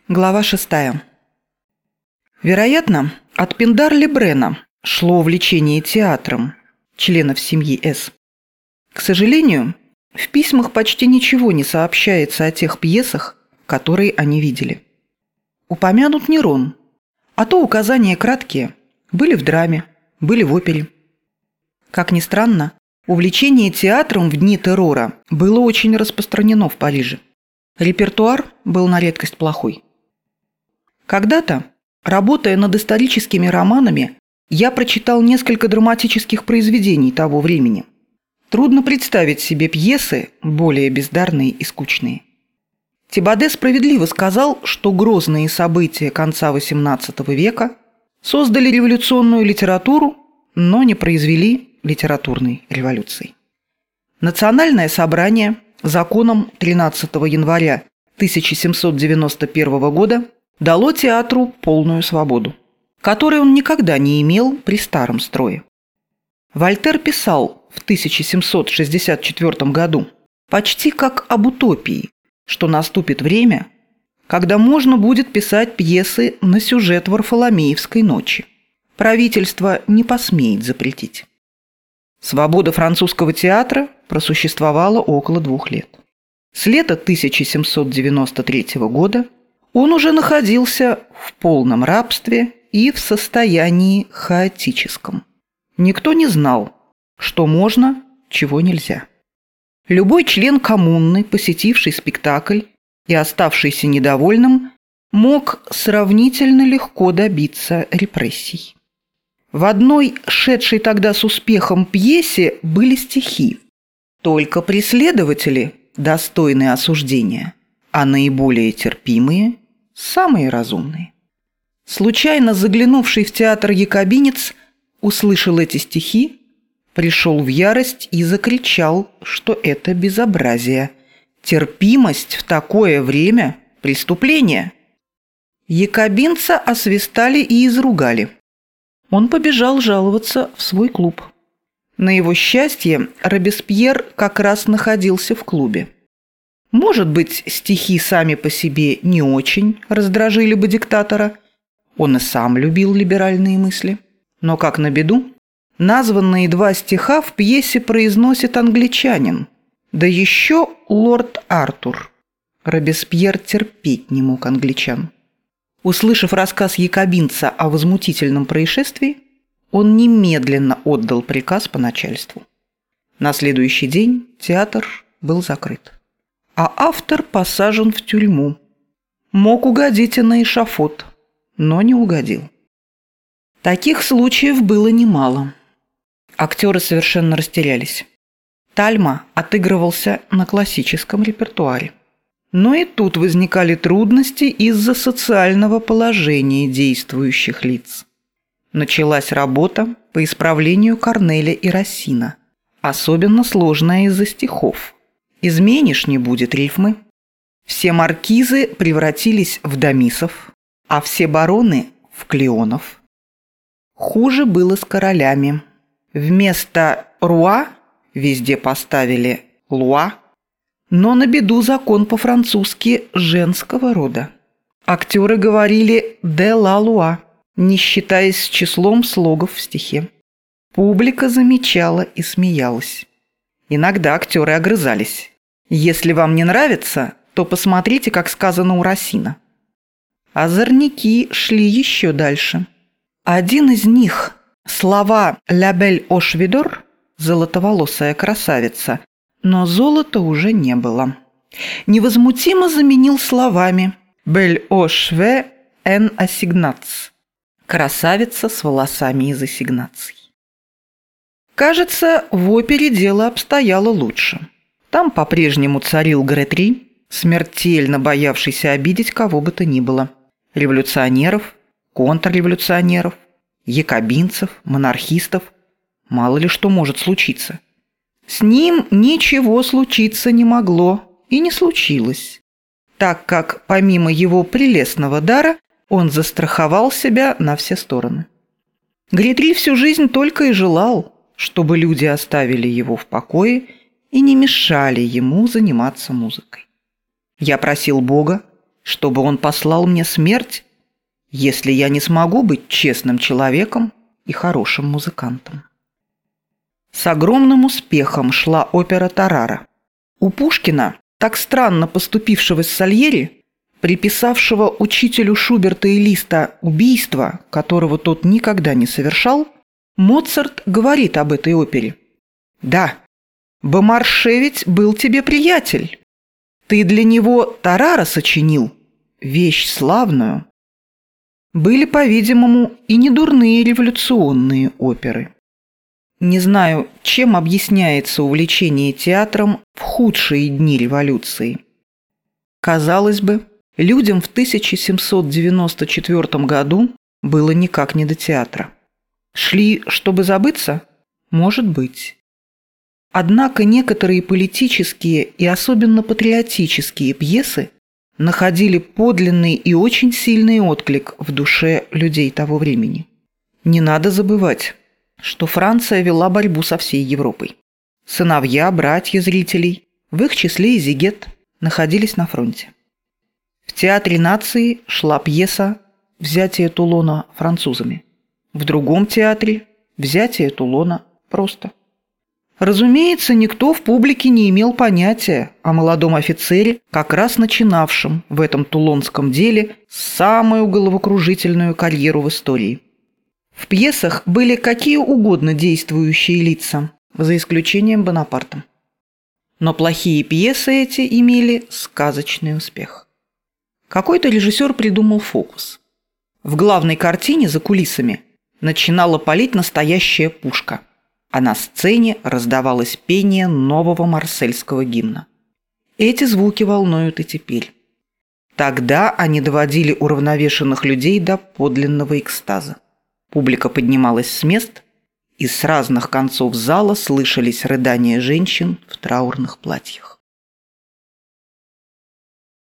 Глава 6. Вероятно, от Пиндар-Лебрена шло увлечение театром членов семьи С. К сожалению, в письмах почти ничего не сообщается о тех пьесах, которые они видели. Упомянут Нерон, а то указания краткие, были в драме, были в опере. Как ни странно, увлечение театром в дни террора было очень распространено в Париже. Репертуар был на редкость плохой. Когда-то, работая над историческими романами, я прочитал несколько драматических произведений того времени. Трудно представить себе пьесы более бездарные и скучные. Тибаде справедливо сказал, что грозные события конца XVIII века создали революционную литературу, но не произвели литературной революции. Национальное собрание законом 13 января 1791 года дало театру полную свободу, которой он никогда не имел при старом строе. Вольтер писал в 1764 году почти как об утопии, что наступит время, когда можно будет писать пьесы на сюжет Варфоломеевской ночи. Правительство не посмеет запретить. Свобода французского театра просуществовала около 2 лет. С лета 1793 года он уже находился в полном рабстве и в состоянии хаотическом. Никто не знал, что можно, чего нельзя. Любой член коммуны, посетивший спектакль и оставшийся недовольным, мог сравнительно легко добиться репрессий. В одной, шедшей тогда с успехом пьесе, были стихи. Только преследователи достойны осуждения, а наиболее терпимые – самые разумные. Случайно заглянувший в театр якобинец услышал эти стихи, пришел в ярость и закричал, что это безобразие. Терпимость в такое время – преступление. Якобинца освистали и изругали. Он побежал жаловаться в свой клуб. На его счастье, Робеспьер как раз находился в клубе. Может быть, стихи сами по себе не очень раздражили бы диктатора. Он и сам любил либеральные мысли. Но, как на беду, названные 2 стиха в пьесе произносит англичанин, да еще лорд Артур. Робеспьер терпеть не мог англичан. Услышав рассказ якобинца о возмутительном происшествии, он немедленно отдал приказ по начальству. На следующий день театр был закрыт, а автор посажен в тюрьму. Мог угодить и на эшафот, но не угодил. Таких случаев было немало. Актеры совершенно растерялись. Тальма отыгрывался на классическом репертуаре. Но и тут возникали трудности из-за социального положения действующих лиц. Началась работа по исправлению Корнеля и Рассина, особенно сложная из-за стихов. Изменишь, не будет рифмы. Все маркизы превратились в домисов, а все бароны – в клеонов. Хуже было с королями. Вместо «руа» везде поставили «луа», но на беду закон по-французски женского рода. Актеры говорили «де ла луа», не считаясь с числом слогов в стихе. Публика замечала и смеялась. Иногда актеры огрызались. Если вам не нравится, то посмотрите, как сказано у Рассина. Озорники шли еще дальше. Один из них, слова «ля бель ош видор» – золотоволосая красавица, но золота уже не было. Невозмутимо заменил словами «бель ош ве эн ассигнац» – красавица с волосами из ассигнаций. Кажется, в опере дело обстояло лучше. Там по-прежнему царил Гретри, смертельно боявшийся обидеть кого бы то ни было. Революционеров, контрреволюционеров, якобинцев, монархистов. Мало ли что может случиться. С ним ничего случиться не могло и не случилось, так как помимо его прелестного дара он застраховал себя на все стороны. Гретри всю жизнь только и желал, чтобы люди оставили его в покое и не мешали ему заниматься музыкой. Я просил Бога, чтобы он послал мне смерть, если я не смогу быть честным человеком и хорошим музыкантом. С огромным успехом шла опера «Тарара». У Пушкина, так странно поступившего с Сальери, приписавшего учителю Шуберта и Листа убийство, которого тот никогда не совершал, Моцарт говорит об этой опере. «Да, Бомарше ведь был тебе приятель. Ты для него Тарара сочинил, вещь славную». Были, по-видимому, и недурные революционные оперы. Не знаю, чем объясняется увлечение театром в худшие дни революции. Казалось бы, людям в 1794 году было никак не до театра. Шли, чтобы забыться? Может быть. Однако некоторые политические и особенно патриотические пьесы находили подлинный и очень сильный отклик в душе людей того времени. Не надо забывать, что Франция вела борьбу со всей Европой. Сыновья, братья зрителей, в их числе и Зигет, находились на фронте. В Театре нации шла пьеса «Взятие Тулона французами». В другом театре «Взятие Тулона просто». Разумеется, никто в публике не имел понятия о молодом офицере, как раз начинавшем в этом тулонском деле самую головокружительную карьеру в истории. В пьесах были какие угодно действующие лица, за исключением Бонапарта. Но плохие пьесы эти имели сказочный успех. Какой-то режиссер придумал фокус. В главной картине за кулисами начинала палить настоящая пушка, а на сцене раздавалось пение нового марсельского гимна. Эти звуки волнуют и теперь. Тогда они доводили уравновешенных людей до подлинного экстаза. Публика поднималась с мест, и с разных концов зала слышались рыдания женщин в траурных платьях.